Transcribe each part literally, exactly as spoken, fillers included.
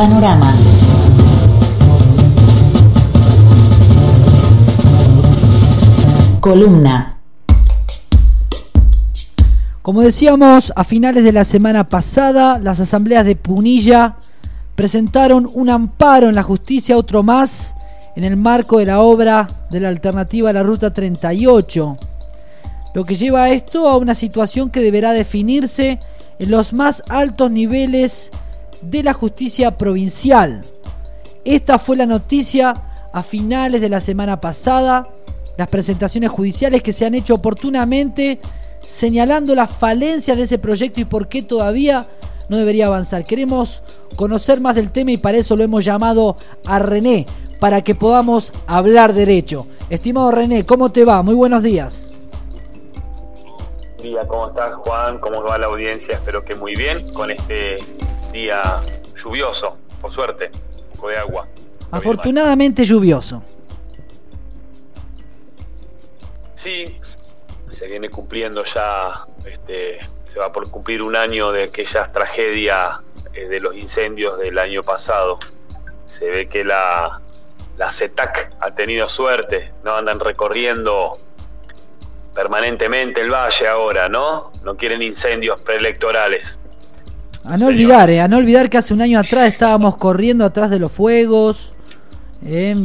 Panorama. Columna. Como decíamos, a finales de la semana pasada, las asambleas de Punilla presentaron un amparo en la justicia, otro más, en el marco de la obra de la alternativa a la Ruta treinta y ocho. Lo que lleva a esto a una situación que deberá definirse en los más altos niveles de la justicia provincial. Esta fue la noticia a finales de la semana pasada, las presentaciones judiciales que se han hecho oportunamente señalando las falencias de ese proyecto y por qué todavía no debería avanzar. Queremos conocer más del tema y para eso lo hemos llamado a René, para que podamos hablar derecho. Estimado René, ¿cómo te va? Muy buenos días. Día, ¿cómo estás, Juan? ¿Cómo va la audiencia? Espero que muy bien, con este día lluvioso, por suerte, un poco de agua. Afortunadamente lluvioso. Sí, se viene cumpliendo ya, este, se va por cumplir un año de aquella tragedia eh, de los incendios del año pasado. Se ve que la, la CETAC ha tenido suerte, ¿no? Andan recorriendo permanentemente el valle ahora, ¿no? No quieren incendios preelectorales. A no olvidar, eh, a no olvidar que hace un año atrás estábamos corriendo atrás de los fuegos. Eh.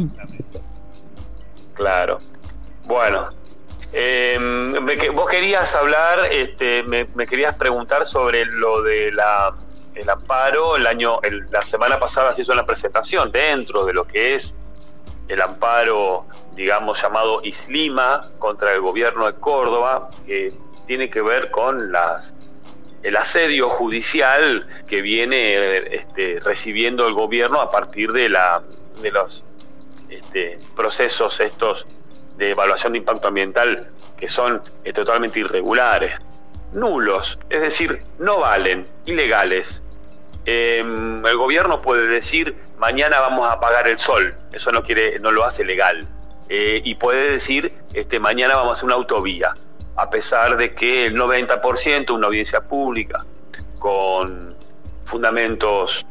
Claro. Bueno, eh, me, vos querías hablar, este, me, me querías preguntar sobre lo de la el amparo. El año, el, la semana pasada se hizo una presentación dentro de lo que es el amparo, digamos, llamado Islima contra el gobierno de Córdoba, que tiene que ver con las el asedio judicial que viene este, recibiendo el gobierno a partir de la de los este, procesos estos de evaluación de impacto ambiental que son eh, totalmente irregulares, nulos, es decir, no valen, ilegales. Eh, el gobierno puede decir mañana vamos a apagar el sol, eso no quiere, no lo hace legal, eh, y puede decir este, mañana vamos a hacer una autovía, a pesar de que el noventa por ciento, una audiencia pública con fundamentos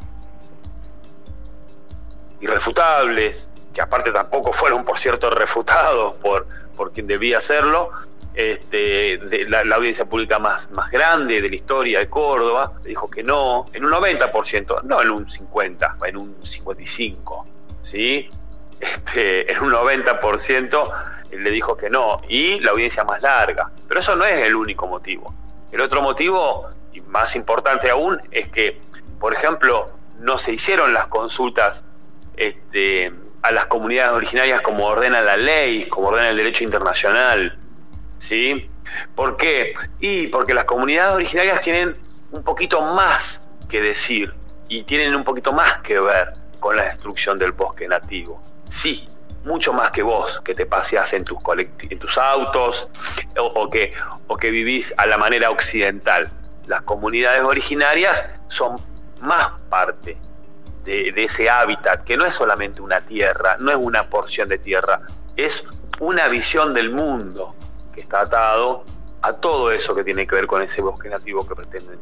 irrefutables, que aparte tampoco fueron, por cierto, refutados por, por quien debía hacerlo, este, de la, la audiencia pública más, más grande de la historia de Córdoba, dijo que no, en un noventa por ciento, no en un cincuenta por ciento, en un cincuenta y cinco por ciento, ¿sí? Este, en un noventa por ciento le dijo que no, y la audiencia más larga. Pero eso no es el único motivo. El otro motivo, y más importante aún, es que, por ejemplo, no se hicieron las consultas este, a las comunidades originarias como ordena la ley, como ordena el derecho internacional, ¿sí? ¿Por qué? Y porque las comunidades originarias tienen un poquito más que decir y tienen un poquito más que ver con la destrucción del bosque nativo. Sí, mucho más que vos, que te paseás en tus colect- en tus autos o, o, que, o que vivís a la manera occidental. Las comunidades originarias son más parte de, de ese hábitat, que no es solamente una tierra, no es una porción de tierra, es una visión del mundo que está atado a todo eso que tiene que ver con ese bosque nativo que pretenden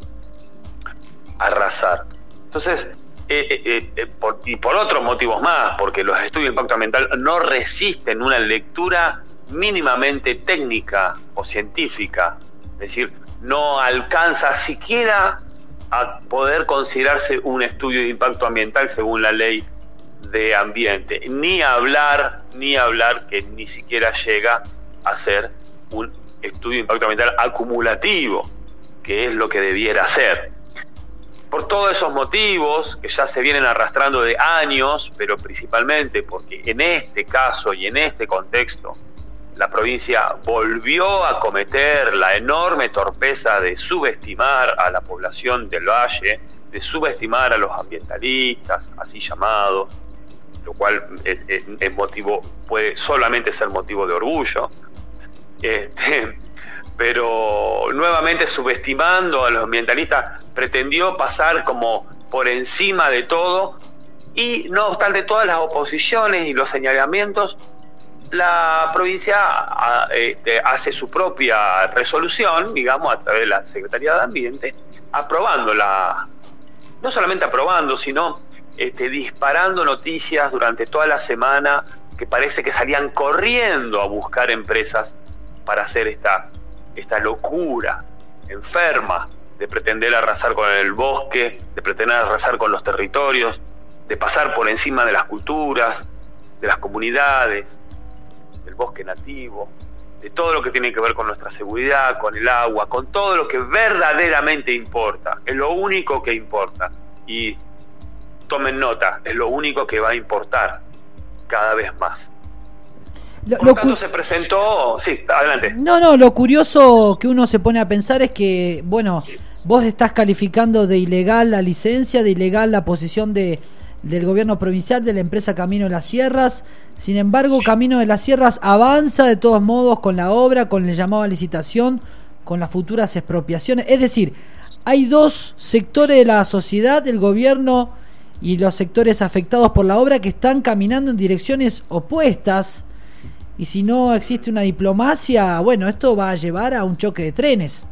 arrasar. Entonces, eh, eh, eh, por, y por otros motivos más, porque los estudios de impacto ambiental no resisten una lectura mínimamente técnica o científica, es decir, no alcanza siquiera a poder considerarse un estudio de impacto ambiental según la ley de ambiente, ni hablar, ni hablar que ni siquiera llega a ser un estudio de impacto ambiental acumulativo, que es lo que debiera ser. Por todos esos motivos que ya se vienen arrastrando de años, pero principalmente porque en este caso y en este contexto la provincia volvió a cometer la enorme torpeza de subestimar a la población del valle, de subestimar a los ambientalistas, así llamados, lo cual es, es, es motivo, puede solamente ser motivo de orgullo, este, pero nuevamente subestimando a los ambientalistas, pretendió pasar como por encima de todo, y no obstante todas las oposiciones y los señalamientos, la provincia este, hace su propia resolución, digamos, a través de la Secretaría de Ambiente, aprobando la, no solamente aprobando, sino este, disparando noticias durante toda la semana que parece que salían corriendo a buscar empresas para hacer esta, esta locura enferma de pretender arrasar con el bosque, de pretender arrasar con los territorios, de pasar por encima de las culturas, de las comunidades, del bosque nativo, de todo lo que tiene que ver con nuestra seguridad, con el agua, con todo lo que verdaderamente importa. Es lo único que importa. Y tomen nota, es lo único que va a importar cada vez más. Lo, Por lo lo tanto cu- se presentó... Sí, adelante. No, no, lo curioso que uno se pone a pensar es que, bueno, vos estás calificando de ilegal la licencia, de ilegal la posición de del gobierno provincial, de la empresa Camino de las Sierras. Sin embargo, Camino de las Sierras avanza de todos modos con la obra, con el llamado a licitación, con las futuras expropiaciones. Es decir, hay dos sectores de la sociedad, el gobierno y los sectores afectados por la obra, que están caminando en direcciones opuestas. Y si no existe una diplomacia, bueno, esto va a llevar a un choque de trenes.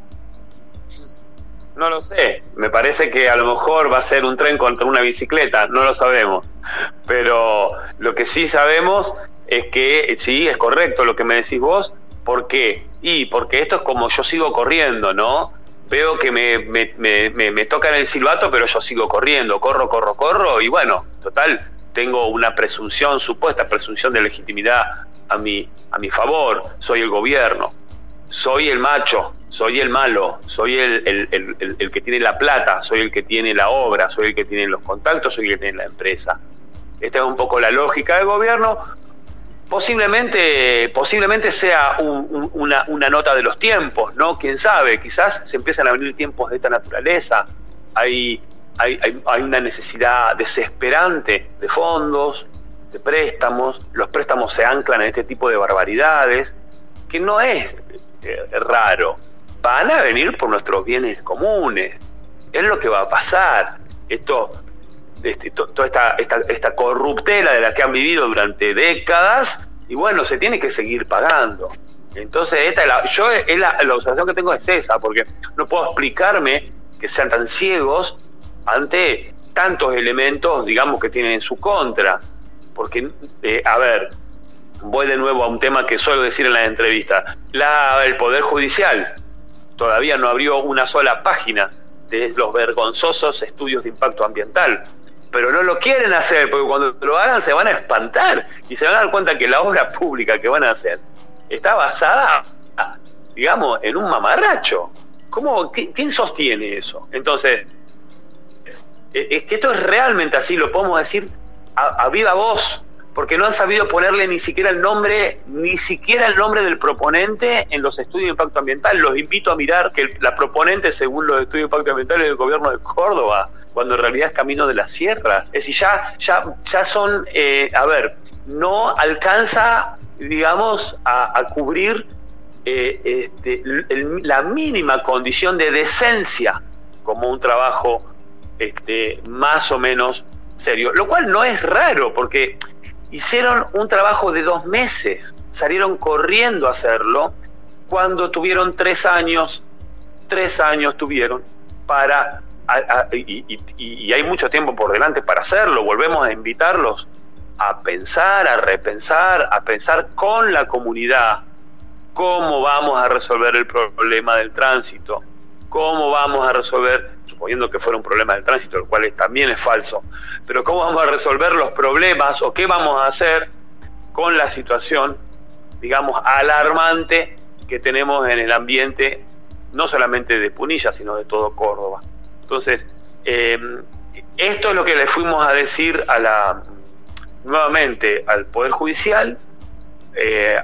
No lo sé, me parece que a lo mejor va a ser un tren contra una bicicleta, no lo sabemos, pero lo que sí sabemos es que sí, es correcto lo que me decís vos. ¿Por qué? Y porque esto es como yo sigo corriendo, ¿no? Veo que me, me, me, me, me tocan el silbato, pero yo sigo corriendo, corro, corro, corro, y bueno, total, tengo una presunción, supuesta presunción de legitimidad a mi, a mi favor, soy el gobierno, soy el macho, soy el malo, soy el, el, el, el, el que tiene la plata, soy el que tiene la obra, soy el que tiene los contactos, soy el que tiene la empresa. Esta es un poco la lógica del gobierno. Posiblemente, posiblemente sea un, un, una, una nota de los tiempos, ¿no? Quién sabe, quizás se empiezan a venir tiempos de esta naturaleza. Hay, hay, hay, hay una necesidad desesperante de fondos, de préstamos. Los préstamos se anclan en este tipo de barbaridades, que no es eh, raro. Van a venir por nuestros bienes comunes. Es lo que va a pasar. Esto, este, to, toda esta, esta, esta corruptela de la que han vivido durante décadas, y bueno, se tiene que seguir pagando. Entonces, esta es la, yo es la, la observación que tengo es esa, porque no puedo explicarme que sean tan ciegos ante tantos elementos, digamos, que tienen en su contra. Porque, eh, a ver, voy de nuevo a un tema que suelo decir en las entrevistas. La, el Poder Judicial todavía no abrió una sola página de los vergonzosos estudios de impacto ambiental, pero no lo quieren hacer, porque cuando lo hagan se van a espantar y se van a dar cuenta que la obra pública que van a hacer está basada, digamos, en un mamarracho. ¿Cómo, ¿Quién sostiene eso? Entonces, es que esto es realmente así, lo podemos decir a, a viva voz, porque no han sabido ponerle ni siquiera el nombre, ni siquiera el nombre del proponente en los estudios de impacto ambiental. Los invito a mirar que el, la proponente, según los estudios de impacto ambiental, es el gobierno de Córdoba, cuando en realidad es Camino de las Sierras. Es decir, ya, ya, ya son, eh, a ver, no alcanza, digamos, a, a cubrir eh, este, el, la mínima condición de decencia como un trabajo este, más o menos serio, lo cual no es raro, porque hicieron un trabajo de dos meses, salieron corriendo a hacerlo cuando tuvieron tres años, tres años tuvieron para, a, a, y, y, y hay mucho tiempo por delante para hacerlo. Volvemos a invitarlos a pensar, a repensar, a pensar con la comunidad cómo vamos a resolver el problema del tránsito, cómo vamos a resolver, suponiendo que fuera un problema del tránsito, el cual también es falso, pero cómo vamos a resolver los problemas o qué vamos a hacer con la situación, digamos, alarmante que tenemos en el ambiente, no solamente de Punilla, sino de todo Córdoba. Entonces, eh, esto es lo que le fuimos a decir a la, nuevamente al Poder Judicial, eh,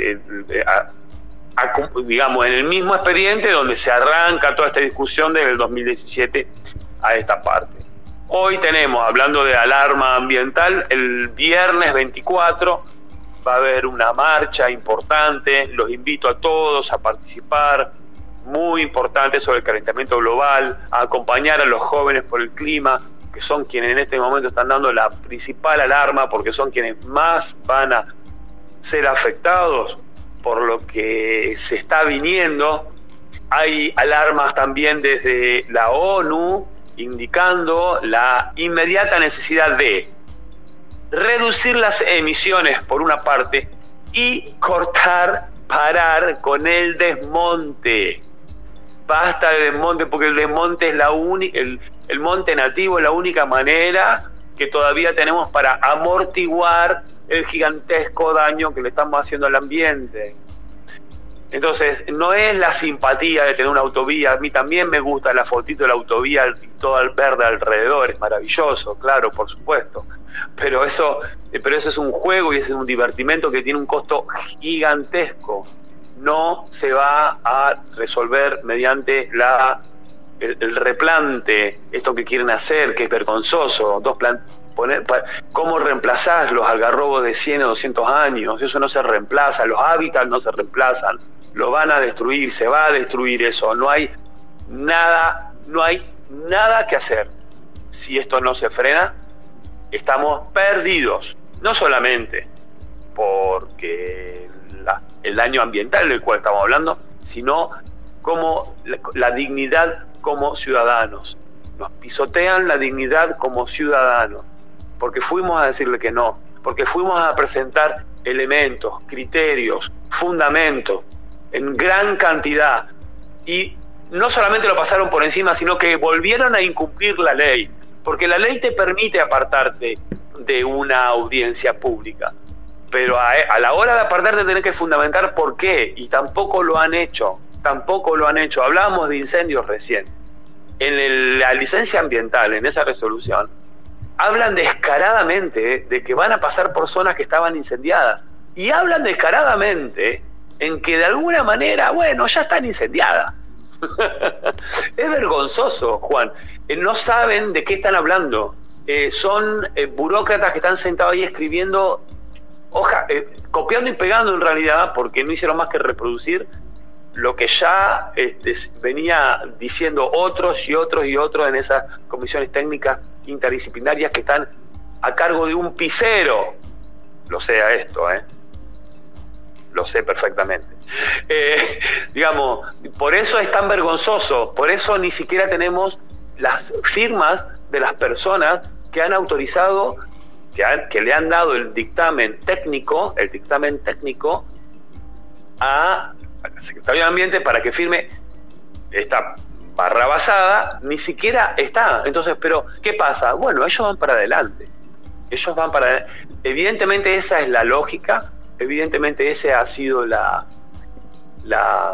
a, a, A, digamos, en el mismo expediente donde se arranca toda esta discusión desde el dos mil diecisiete a esta parte. Hoy tenemos, hablando de alarma ambiental, el viernes veinticuatro va a haber una marcha importante, los invito a todos a participar, muy importante, sobre el calentamiento global, a acompañar a los jóvenes por el clima, que son quienes en este momento están dando la principal alarma, porque son quienes más van a ser afectados por lo que se está viniendo. Hay alarmas también desde la ONU, indicando la inmediata necesidad de reducir las emisiones por una parte y cortar, parar con el desmonte. Basta de desmonte, porque el desmonte es la única, el, el monte nativo es la única manera que todavía tenemos para amortiguar el gigantesco daño que le estamos haciendo al ambiente. Entonces, no es la simpatía de tener una autovía. A mí también me gusta la fotito de la autovía y todo el verde alrededor, es maravilloso, claro, por supuesto. Pero eso, pero eso es un juego y es un divertimento que tiene un costo gigantesco. No se va a resolver mediante la el, el replante, esto que quieren hacer, que es vergonzoso. Dos plan, poner, pa, ¿Cómo reemplazás los algarrobos de cien o doscientos años? Eso no se reemplaza, los hábitats no se reemplazan, lo van a destruir, se va a destruir eso. No hay nada, no hay nada que hacer. Si esto no se frena, estamos perdidos, no solamente porque la, el daño ambiental del cual estamos hablando, sino como la, la dignidad como ciudadanos. Nos pisotean la dignidad como ciudadanos, porque fuimos a decirle que no, porque fuimos a presentar elementos, criterios, fundamentos en gran cantidad, y no solamente lo pasaron por encima, sino que volvieron a incumplir la ley, porque la ley te permite apartarte de una audiencia pública, pero a, a la hora de apartarte tenés que fundamentar por qué, y tampoco lo han hecho, tampoco lo han hecho. Hablábamos de incendios recién. En el, la licencia ambiental, en esa resolución, hablan descaradamente de que van a pasar por zonas que estaban incendiadas, y hablan descaradamente en que de alguna manera, bueno, ya están incendiadas. Es vergonzoso, Juan. Eh, no saben de qué están hablando. Eh, son eh, burócratas que están sentados ahí escribiendo, hoja, eh, copiando y pegando en realidad, porque no hicieron más que reproducir lo que ya este, venía diciendo otros y otros y otros en esas comisiones técnicas interdisciplinarias que están a cargo de un pisero. Lo sea esto, ¿eh? Lo sé perfectamente. Eh, digamos, por eso es tan vergonzoso, por eso ni siquiera tenemos las firmas de las personas que han autorizado, que, han, que le han dado el dictamen técnico, el dictamen técnico a al Secretario de Ambiente para que firme esta barrabasada, ni siquiera está. Entonces, pero, ¿qué pasa? Bueno, ellos van para adelante. Ellos van para adelante. Evidentemente esa es la lógica, evidentemente esa ha sido la, la,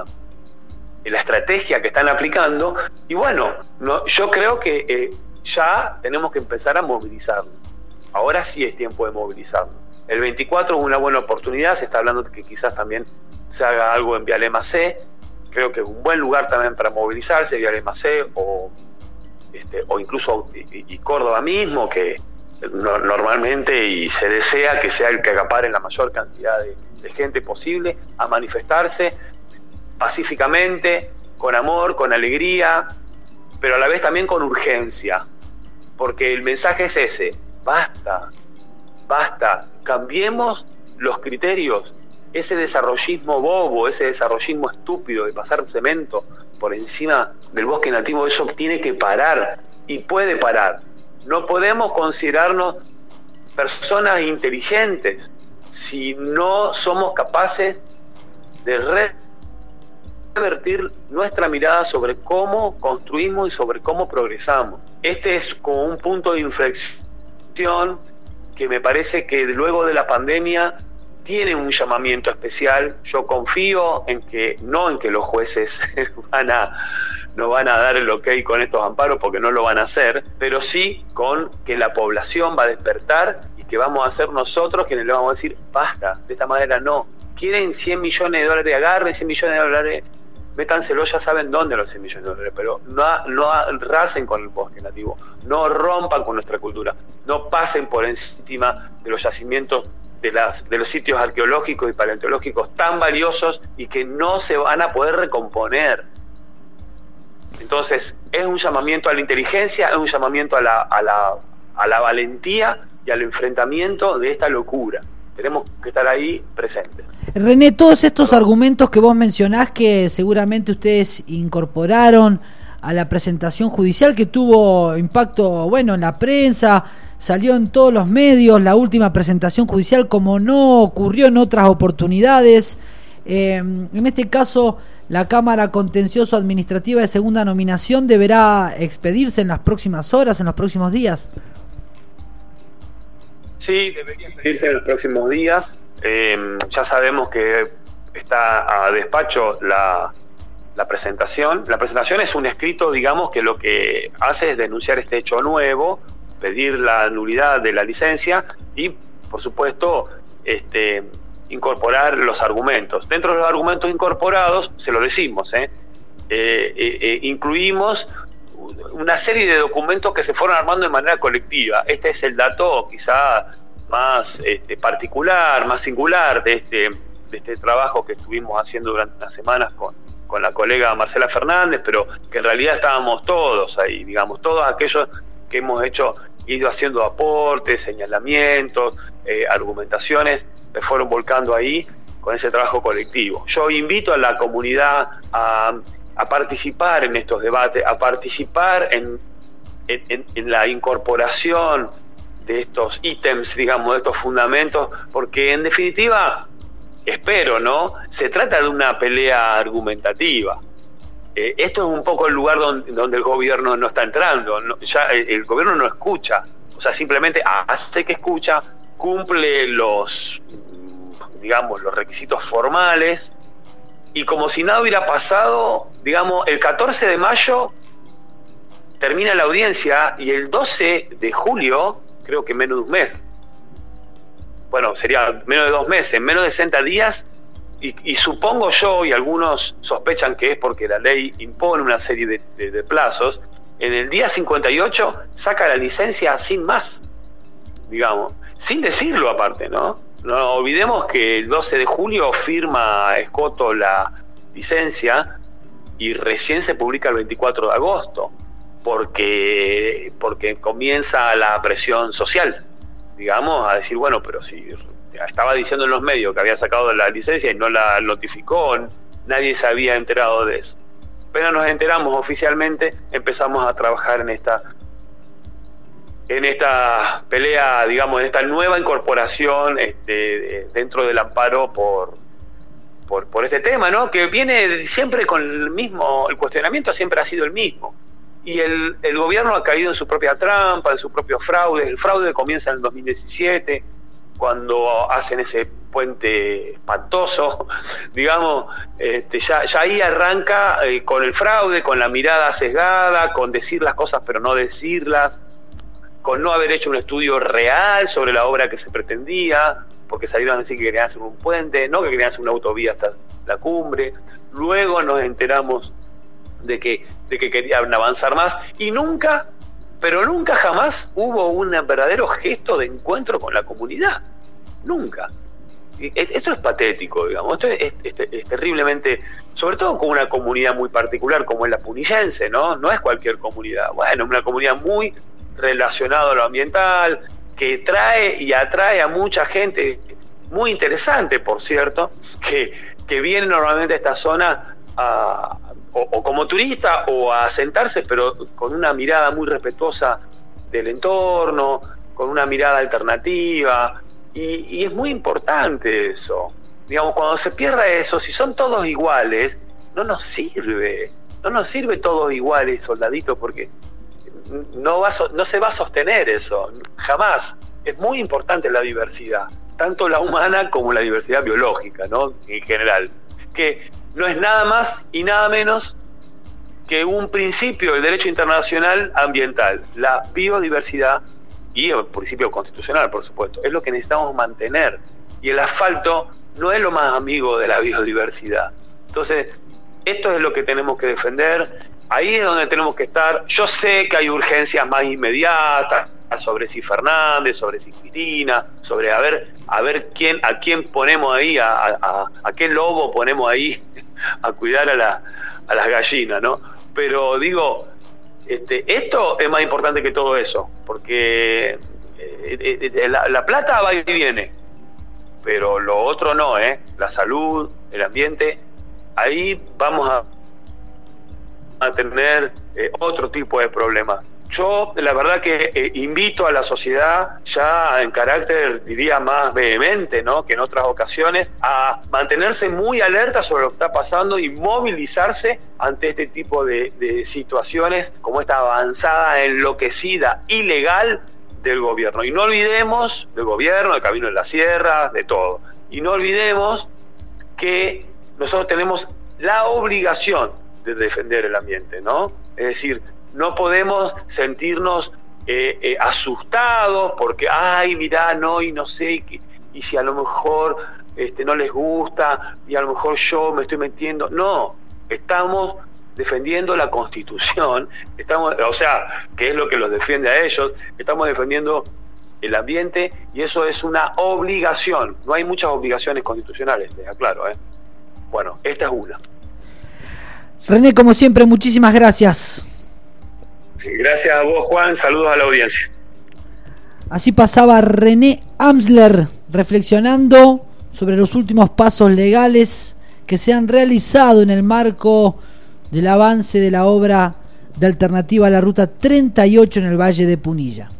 la estrategia que están aplicando, y bueno, no, yo creo que eh, ya tenemos que empezar a movilizarnos. Ahora sí es tiempo de movilizarnos. El veinticuatro es una buena oportunidad, se está hablando de que quizás también se haga algo en Vialema C, creo que es un buen lugar también para movilizarse, Vialema C o, este, o incluso y, y Córdoba mismo, que no, normalmente y se desea que sea el que acapare la mayor cantidad de, de gente posible, a manifestarse pacíficamente, con amor, con alegría, pero a la vez también con urgencia, porque el mensaje es ese: basta, basta, cambiemos los criterios. Ese desarrollismo bobo, ese desarrollismo estúpido de pasar cemento por encima del bosque nativo, eso tiene que parar, y puede parar. No podemos considerarnos personas inteligentes si no somos capaces de revertir nuestra mirada sobre cómo construimos y sobre cómo progresamos. Este es como un punto de inflexión que me parece que luego de la pandemia tiene un llamamiento especial. Yo confío en que, no en que los jueces van a, no van a dar el ok con estos amparos, porque no lo van a hacer, pero sí con que la población va a despertar y que vamos a ser nosotros quienes le vamos a decir: basta, de esta manera no. Quieren cien millones de dólares, agarren cien millones de dólares, métanselo, ya saben dónde los cien millones de dólares, pero no, no arrasen con el bosque nativo, no rompan con nuestra cultura, no pasen por encima de los yacimientos de, las, de los sitios arqueológicos y paleontológicos tan valiosos y que no se van a poder recomponer. Entonces, es un llamamiento a la inteligencia, es un llamamiento a la, a la, a la valentía y al enfrentamiento de esta locura. Tenemos que estar ahí presentes. René, todos estos argumentos que vos mencionás, que seguramente ustedes incorporaron a la presentación judicial que tuvo impacto, bueno, en la prensa, salió en todos los medios la última presentación judicial, como no ocurrió en otras oportunidades. Eh, en este caso, la Cámara Contencioso Administrativa de Segunda Nominación deberá expedirse en las próximas horas, en los próximos días. Sí, debería expedirse en los próximos días. Eh, ya sabemos que está a despacho la, la presentación. La presentación es un escrito, digamos, que lo que hace es denunciar este hecho nuevo, pedir la nulidad de la licencia y, por supuesto, este, incorporar los argumentos. Dentro de los argumentos incorporados, se lo decimos, ¿eh? Eh, eh, eh, incluimos una serie de documentos que se fueron armando de manera colectiva. Este es el dato quizá más este, particular, más singular de este, de este trabajo que estuvimos haciendo durante las semanas con, con la colega Marcela Fernández, pero que en realidad estábamos todos ahí, digamos, todos aquellos que hemos hecho, ido haciendo aportes, señalamientos, eh, argumentaciones, se fueron volcando ahí con ese trabajo colectivo. Yo invito a la comunidad a a participar en estos debates, a participar en, en, en la incorporación de estos ítems, digamos, de estos fundamentos, porque en definitiva, espero, ¿no? Se trata de una pelea argumentativa. Eh, esto es un poco el lugar donde, donde el gobierno no está entrando, no, ya el, el gobierno no escucha, o sea, simplemente hace que escucha, cumple los, digamos, los requisitos formales, y como si nada hubiera pasado, digamos, el catorce de mayo termina la audiencia y el doce de julio, creo que menos de un mes, bueno, sería menos de dos meses, menos de sesenta días, y, y supongo yo, y algunos sospechan que es porque la ley impone una serie de, de, de plazos, en el día cincuenta y ocho saca la licencia sin más, digamos, sin decirlo aparte, ¿no? No olvidemos que el doce de julio firma Escoto la licencia y recién se publica el veinticuatro de agosto, porque, porque comienza la presión social, digamos, a decir, bueno, pero si estaba diciendo en los medios que había sacado la licencia y no la notificó, nadie se había enterado de eso. Apenas nos enteramos oficialmente, empezamos a trabajar en esta en esta pelea, digamos, en esta nueva incorporación este, dentro del amparo por, por por este tema, ¿no? Que viene siempre con el mismo, el cuestionamiento siempre ha sido el mismo. Y el, el gobierno ha caído en su propia trampa, en su propio fraude. El fraude comienza en el dos mil diecisiete, cuando hacen ese puente espantoso, digamos, este, ya, ya ahí arranca eh, con el fraude, con la mirada sesgada, con decir las cosas pero no decirlas, con no haber hecho un estudio real sobre la obra que se pretendía, porque salieron a decir que querían hacer un puente, no que querían hacer una autovía hasta la cumbre. Luego nos enteramos de que, de que querían avanzar más, y nunca, pero nunca jamás hubo un verdadero gesto de encuentro con la comunidad. Nunca. Y esto es patético, digamos, esto es, es, es, es terriblemente, sobre todo con una comunidad muy particular como es la punillense, ¿no? No es cualquier comunidad, bueno, una comunidad muy relacionado a lo ambiental, que trae y atrae a mucha gente muy interesante, por cierto, que, que viene normalmente a esta zona a, o, o como turista o a asentarse, pero con una mirada muy respetuosa del entorno, con una mirada alternativa, y, y es muy importante eso. Digamos, cuando se pierda eso, si son todos iguales, no nos sirve, no nos sirve todos iguales, soldaditos, porque no va no se va a sostener eso, jamás. Es muy importante la diversidad, tanto la humana como la diversidad biológica, ¿no? En general, que no es nada más y nada menos que un principio del derecho internacional ambiental, la biodiversidad, y el principio constitucional, por supuesto, es lo que necesitamos mantener, y el asfalto no es lo más amigo de la biodiversidad. Entonces, esto es lo que tenemos que defender. Ahí es donde tenemos que estar. Yo sé que hay urgencias más inmediatas sobre si Fernández, sobre si Cristina, sobre a ver a ver quién a quién ponemos ahí, a, a, a qué lobo ponemos ahí a cuidar a, la, a las gallinas, ¿no? Pero digo, este, esto es más importante que todo eso, porque eh, eh, la, la plata va y viene, pero lo otro no, ¿eh? La salud, el ambiente, ahí vamos a a tener eh, otro tipo de problemas. Yo, la verdad que eh, invito a la sociedad, ya en carácter, diría, más vehemente, ¿no?, que en otras ocasiones, a mantenerse muy alerta sobre lo que está pasando y movilizarse ante este tipo de, de situaciones, como esta avanzada, enloquecida, ilegal del gobierno. Y no olvidemos, del gobierno, del Camino de la Sierra, de todo. Y no olvidemos que nosotros tenemos la obligación de defender el ambiente, ¿no? Es decir, no podemos sentirnos eh, eh, asustados porque, ay, mirá, no, y no sé, y, y si a lo mejor este, no les gusta, y a lo mejor yo me estoy metiendo. No, estamos defendiendo la Constitución, estamos, o sea, que es lo que los defiende a ellos, estamos defendiendo el ambiente, y eso es una obligación. No hay muchas obligaciones constitucionales, les aclaro, ¿eh? Bueno, esta es una. René, como siempre, muchísimas gracias. Gracias a vos, Juan. Saludos a la audiencia. Así pasaba René Amsler reflexionando sobre los últimos pasos legales que se han realizado en el marco del avance de la obra de alternativa a la ruta treinta y ocho en el Valle de Punilla.